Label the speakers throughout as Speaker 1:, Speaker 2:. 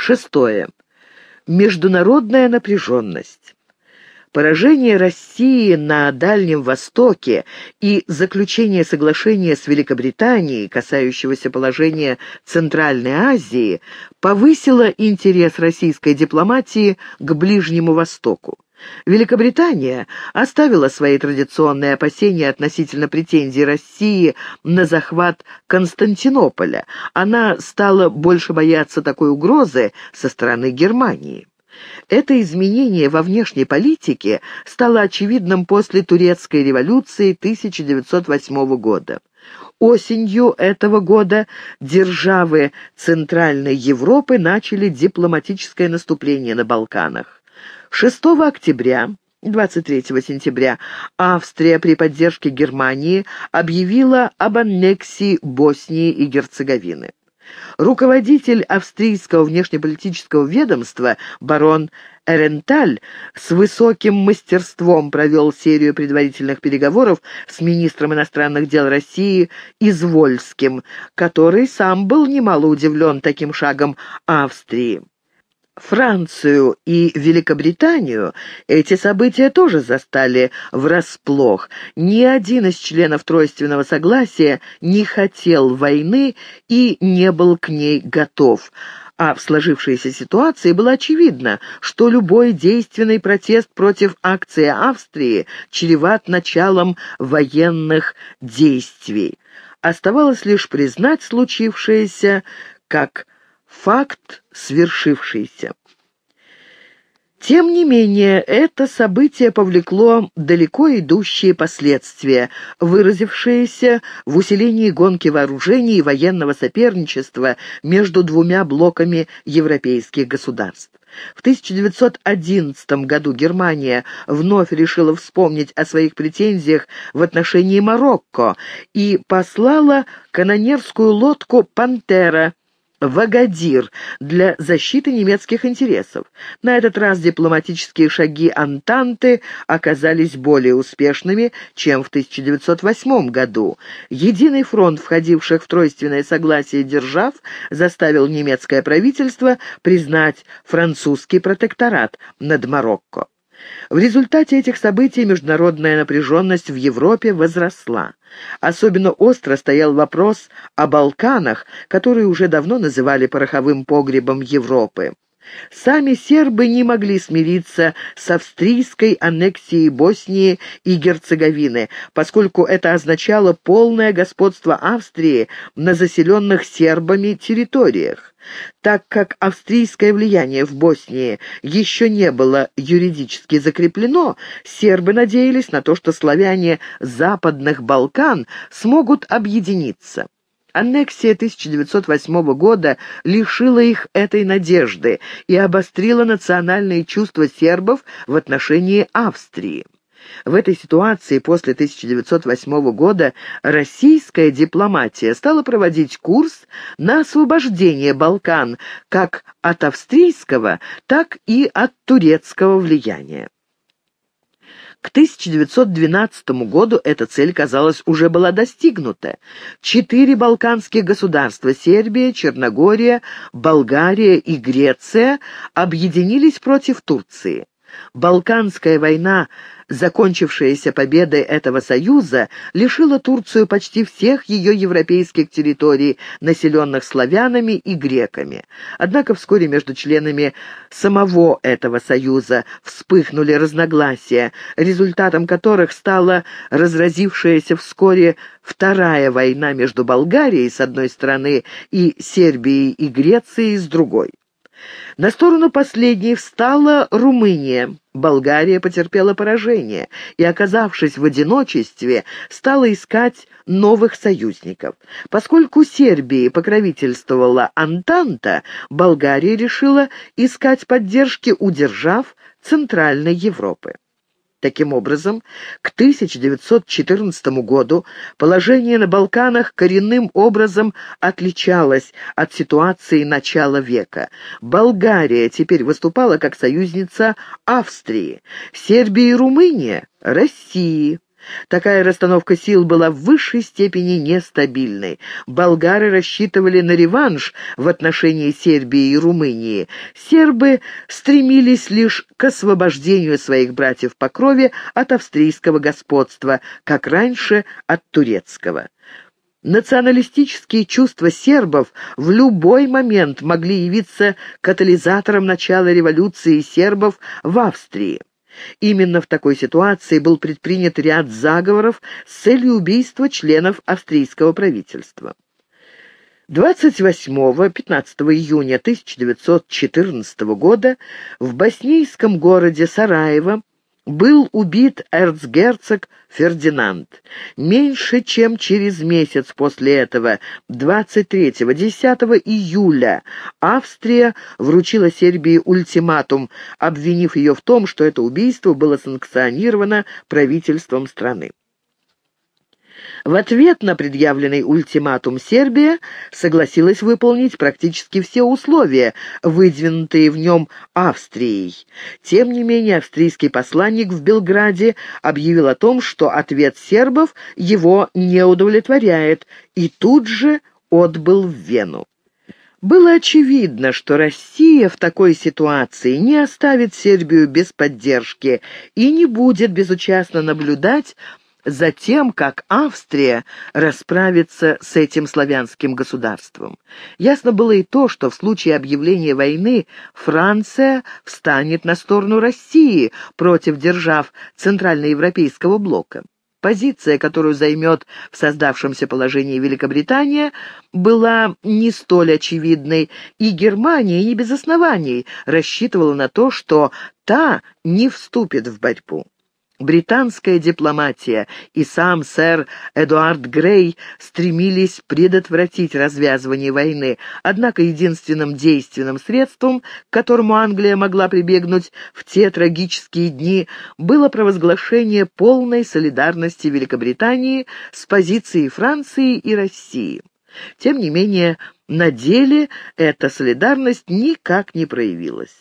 Speaker 1: Шестое. Международная напряженность. Поражение России на Дальнем Востоке и заключение соглашения с Великобританией, касающегося положения Центральной Азии, повысило интерес российской дипломатии к Ближнему Востоку. Великобритания оставила свои традиционные опасения относительно претензий России на захват Константинополя. Она стала больше бояться такой угрозы со стороны Германии. Это изменение во внешней политике стало очевидным после Турецкой революции 1908 года. Осенью этого года державы Центральной Европы начали дипломатическое наступление на Балканах. 6 октября 23 сентября Австрия при поддержке Германии объявила об аннексии Боснии и Герцеговины. Руководитель австрийского внешнеполитического ведомства барон Эренталь с высоким мастерством провел серию предварительных переговоров с министром иностранных дел России Извольским, который сам был немало удивлен таким шагом Австрии. Францию и Великобританию эти события тоже застали врасплох. Ни один из членов Тройственного согласия не хотел войны и не был к ней готов. А в сложившейся ситуации было очевидно, что любой действенный протест против акции Австрии чреват началом военных действий. Оставалось лишь признать случившееся как факт свершившийся. Тем не менее, это событие повлекло далеко идущие последствия, выразившиеся в усилении гонки вооружений и военного соперничества между двумя блоками европейских государств. В 1911 году Германия вновь решила вспомнить о своих претензиях в отношении Марокко и послала канонерскую лодку «Пантера» в Агадир для защиты немецких интересов. На этот раз дипломатические шаги Антанты оказались более успешными, чем в 1908 году. Единый фронт входивших в тройственное согласие держав заставил немецкое правительство признать французский протекторат над Марокко. В результате этих событий международная напряженность в Европе возросла. Особенно остро стоял вопрос о Балканах, которые уже давно называли пороховым погребом Европы. Сами сербы не могли смириться с австрийской аннексией Боснии и Герцеговины, поскольку это означало полное господство Австрии на заселенных сербами территориях. Так как австрийское влияние в Боснии еще не было юридически закреплено, сербы надеялись на то, что славяне Западных Балкан смогут объединиться. Аннексия 1908 года лишила их этой надежды и обострила национальные чувства сербов в отношении Австрии. В этой ситуации после 1908 года российская дипломатия стала проводить курс на освобождение Балкан как от австрийского, так и от турецкого влияния. К 1912 году эта цель, казалось, уже была достигнута. 4 балканских государства — Сербия, Черногория, Болгария и Греция — объединились против Турции. Балканская война, закончившаяся победой этого союза, лишила Турцию почти всех ее европейских территорий, населенных славянами и греками. Однако вскоре между членами самого этого союза вспыхнули разногласия, результатом которых стала разразившаяся вскоре Вторая война между Болгарией с одной стороны и Сербией и Грецией с другой. На сторону последней встала Румыния. Болгария потерпела поражение и, оказавшись в одиночестве, стала искать новых союзников. Поскольку Сербии покровительствовала Антанта, Болгария решила искать поддержки у держав Центральной Европы. Таким образом, к 1914 году положение на Балканах коренным образом отличалось от ситуации начала века. Болгария теперь выступала как союзница Австрии, Сербия и Румыния — России. Такая расстановка сил была в высшей степени нестабильной. Болгары рассчитывали на реванш в отношении Сербии и Румынии. Сербы стремились лишь к освобождению своих братьев по крови от австрийского господства, как раньше от турецкого. Националистические чувства сербов в любой момент могли явиться катализатором начала революции сербов в Австрии. Именно в такой ситуации был предпринят ряд заговоров с целью убийства членов австрийского правительства. 28-15 июня 1914 года в боснийском городе Сараево был убит эрцгерцог Фердинанд. Меньше чем через месяц после этого, 23-10 июля, Австрия вручила Сербии ультиматум, обвинив ее в том, что это убийство было санкционировано правительством страны. В ответ на предъявленный ультиматум Сербия согласилась выполнить практически все условия, выдвинутые в нем Австрией. Тем не менее, австрийский посланник в Белграде объявил о том, что ответ сербов его не удовлетворяет, и тут же отбыл в Вену. Было очевидно, что Россия в такой ситуации не оставит Сербию без поддержки и не будет безучастно наблюдать за тем, как Австрия расправится с этим славянским государством. Ясно было и то, что в случае объявления войны Франция встанет на сторону России против держав Центральноевропейского блока. Позиция, которую займет в создавшемся положении Великобритания, была не столь очевидной, и Германия не без оснований рассчитывала на то, что та не вступит в борьбу. Британская дипломатия и сам сэр Эдуард Грей стремились предотвратить развязывание войны, однако единственным действенным средством, к которому Англия могла прибегнуть в те трагические дни, было провозглашение полной солидарности Великобритании с позицией Франции и России. Тем не менее, на деле эта солидарность никак не проявилась.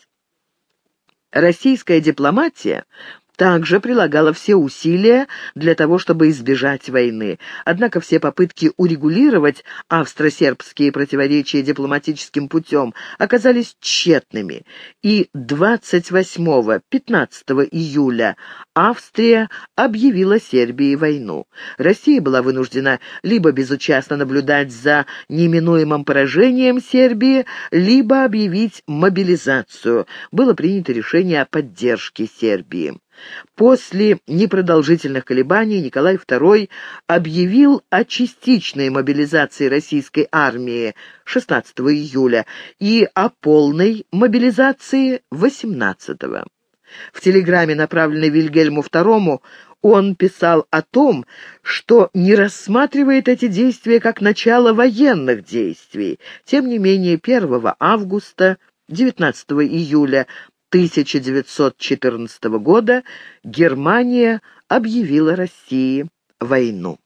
Speaker 1: Российская дипломатия также прилагала все усилия для того, чтобы избежать войны. Однако все попытки урегулировать австро-сербские противоречия дипломатическим путем оказались тщетными, и 28-15 июля Австрия объявила Сербии войну. Россия была вынуждена либо безучастно наблюдать за неминуемым поражением Сербии, либо объявить мобилизацию. Было принято решение о поддержке Сербии. После непродолжительных колебаний Николай II объявил о частичной мобилизации российской армии 16 июля и о полной мобилизации 18-го. В телеграмме, направленной Вильгельму II, он писал о том, что не рассматривает эти действия как начало военных действий. Тем не менее, 1 августа, 19 июля 1914 года Германия объявила России войну.